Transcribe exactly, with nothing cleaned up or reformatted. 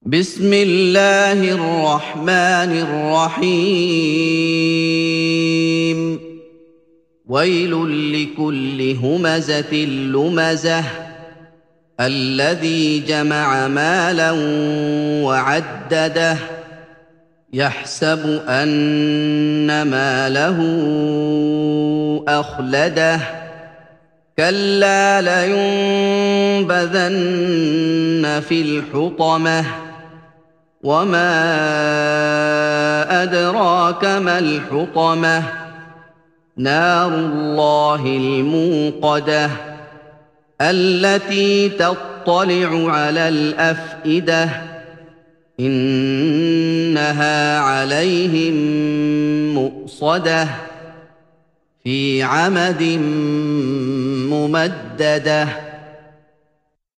بسم الله الرحمن الرحيم ويل لكل همزة لمزة الذي جمع مالا وعدده يحسب أن ماله أخلده كلا لينبذن في الحطمة وما أدراك ما الحطمة نار الله الموقدة التي تطلع على الأفئدة إنها عليهم مؤصدة في عمد ممدده